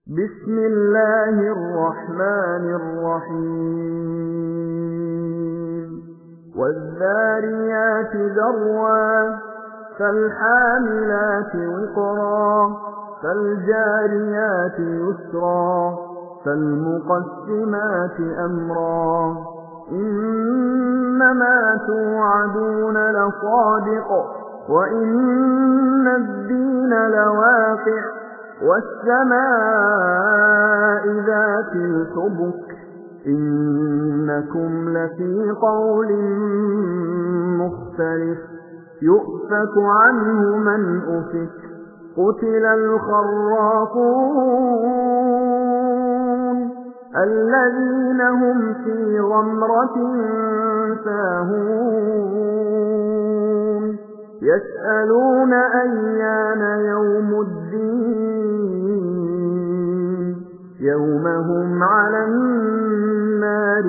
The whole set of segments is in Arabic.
بسم الله الرحمن الرحيم والذاريات ذروا فالحاملات وقرا فالجاريات يسرا فالمقسمات أمرا إنما توعدون لصادق وإن الدين لواقع والسماء ذات الحبك إنكم لفي قول مختلف يؤفك عنه من أفك قتل الخراصون الذين هم في غمرة ساهون يسألون أيان يوم الدين يوم هم على النار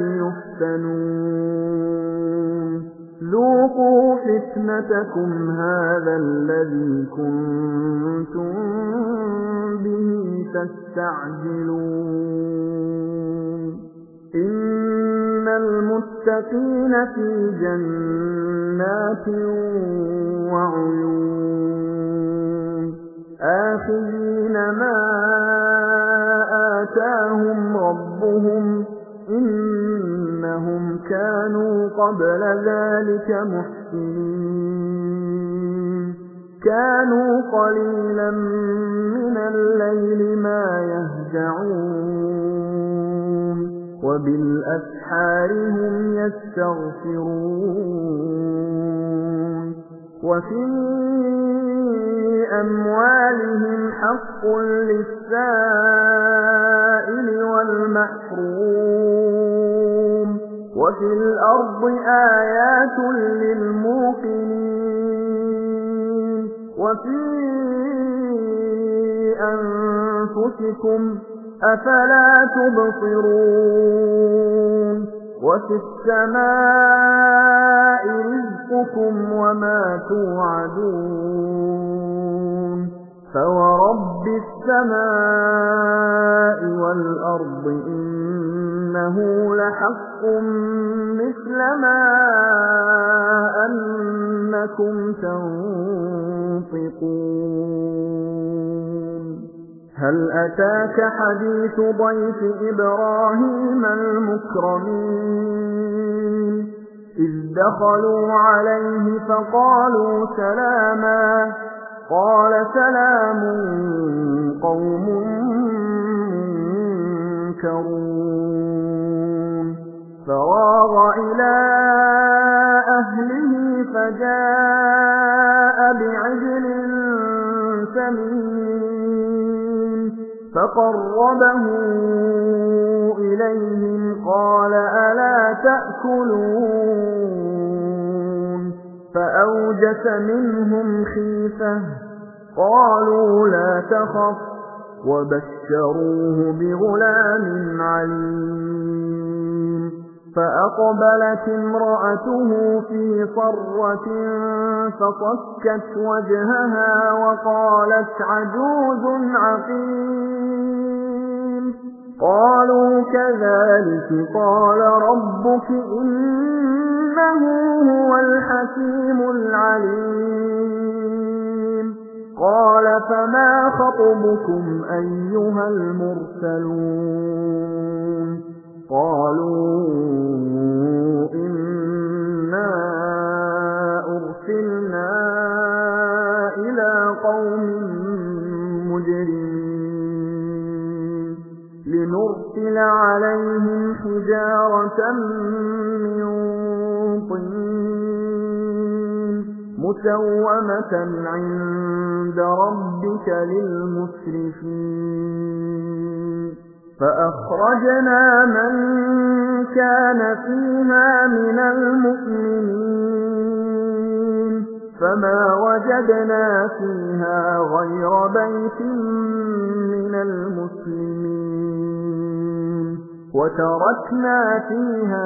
يفتنون ذوقوا فتنتكم هذا الذي كنتم به تستعجلون إن المتقين في جنات وعيون آخذين ما آتاهم ربهم إنهم كانوا قبل ذلك محسنين كانوا قليلا من الليل ما يهجعون وبالأسحار هم يستغفرون وفي أموالهم حق للسائل والمحروم وفي الأرض آيات للموقنين وفي أنفسكم أفلا تبصرون وفي السماء رزقكم وما توعدون فورب السماء والأرض إنه لحق مثل ما أنكم تنطقون هل أتاك حديث ضيف إبراهيم المكرمين إذ دخلوا عليه فقالوا سلاما قال سلام قوم منكرون فراغ إلى أهله فجاء بعجل سمين فقربه إليهم قال ألا تأكلون فأوجس منهم خيفة قالوا لا تخف وبشروه بغلام عليم فأقبلت امرأته في صرة فصكت وجهها وقالت عجوز عقيم قالوا كذلك قال ربك إنه هو الحكيم العليم قال فما خطبكم أيها المرسلون قالوا إنا أرسلنا إلى قوم مجرمين لنرسل عليهم حجارة من طين مسومة عند ربك للمسرفين فأخرجنا من كان فيها من المؤمنين فما وجدنا فيها غير بيت من المسلمين وتركنا فيها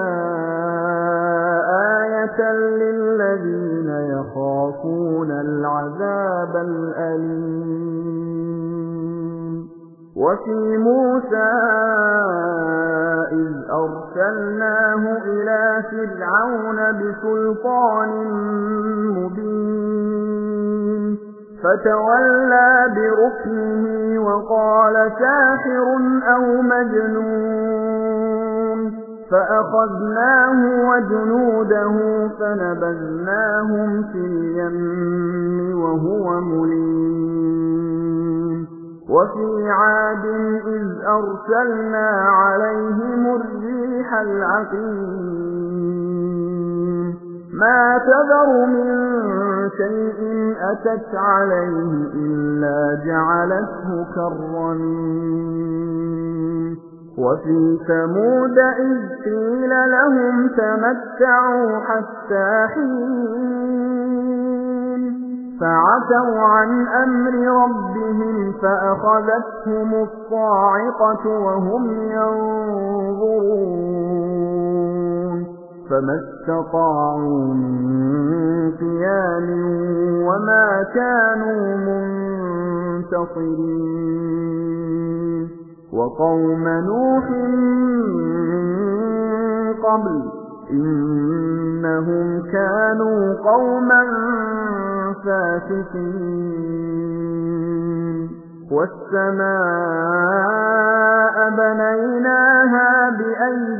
آية للذين يخافون العذاب الأليم وفي موسى إذ أرسلناه إلى فرعون بسلطان مبين فتولى بركنه وقال ساحر أو مجنون فأخذناه وجنوده فنبذناهم في اليم وهو مليم وفي عاد إذ أرسلنا عليهم الريح العقيم ما تذر من شيء أتت عليه إلا جعلته كالرميم وفي ثمود إذ قيل لهم تمتعوا حتى حين فعتوا عن أمر ربهم فأخذتهم الصاعقة وهم ينظرون فما استطاعوا من قيام وما كانوا منتصرين وقوم نوح من قبل إنهم كانوا قوما فاسقين والسماء بنيناها بأيد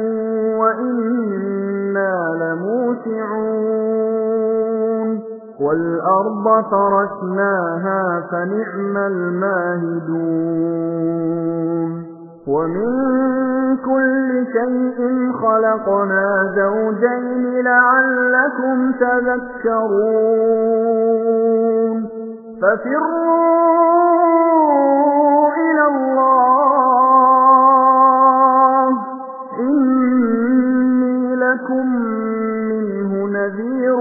وإنا لموسعون والأرض فرشناها فنعم الماهدون ومن كل شيء خلقنا زوجين لعلكم تذكرون ففروا إلى الله إني لكم منه نذير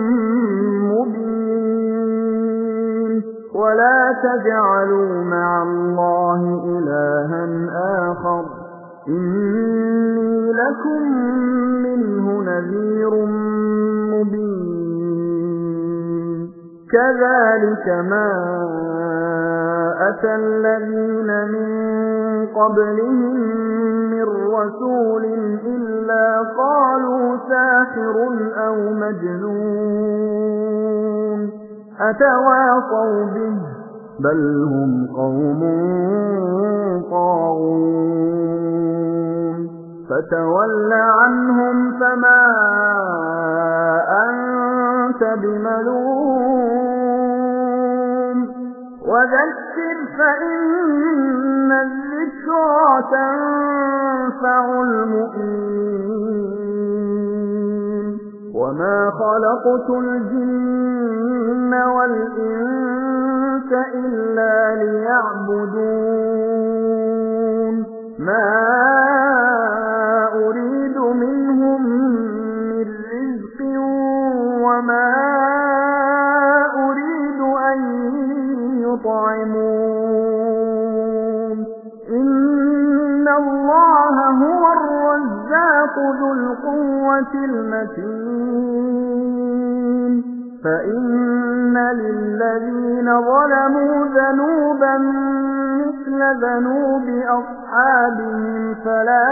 مبين ولا تجعلوا مع الله إلها آخر إني لكم منه نذير مبين كذلك ما أتى الذين من قبلهم من رسول إلا قالوا ساحر أو مجنون أتواصوا به بل هم قوم طاغون فتول عنهم فما أنت بملوم وذكر فإن الذكرى تنفع المؤمنين وما خلقت الجن والإنس إلا ليعبدون ما أريد منهم من رزق وما أريد أن يطعمون إن الله هو الرزاق ذو القوة المتين فإن للذين ظلموا ذنوبا مثل ذنوب أصحابهم فلا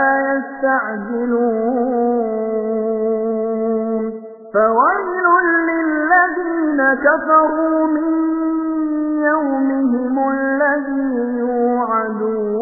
يستعجلون فويل للذين كفروا من يومهم الذي يوعدون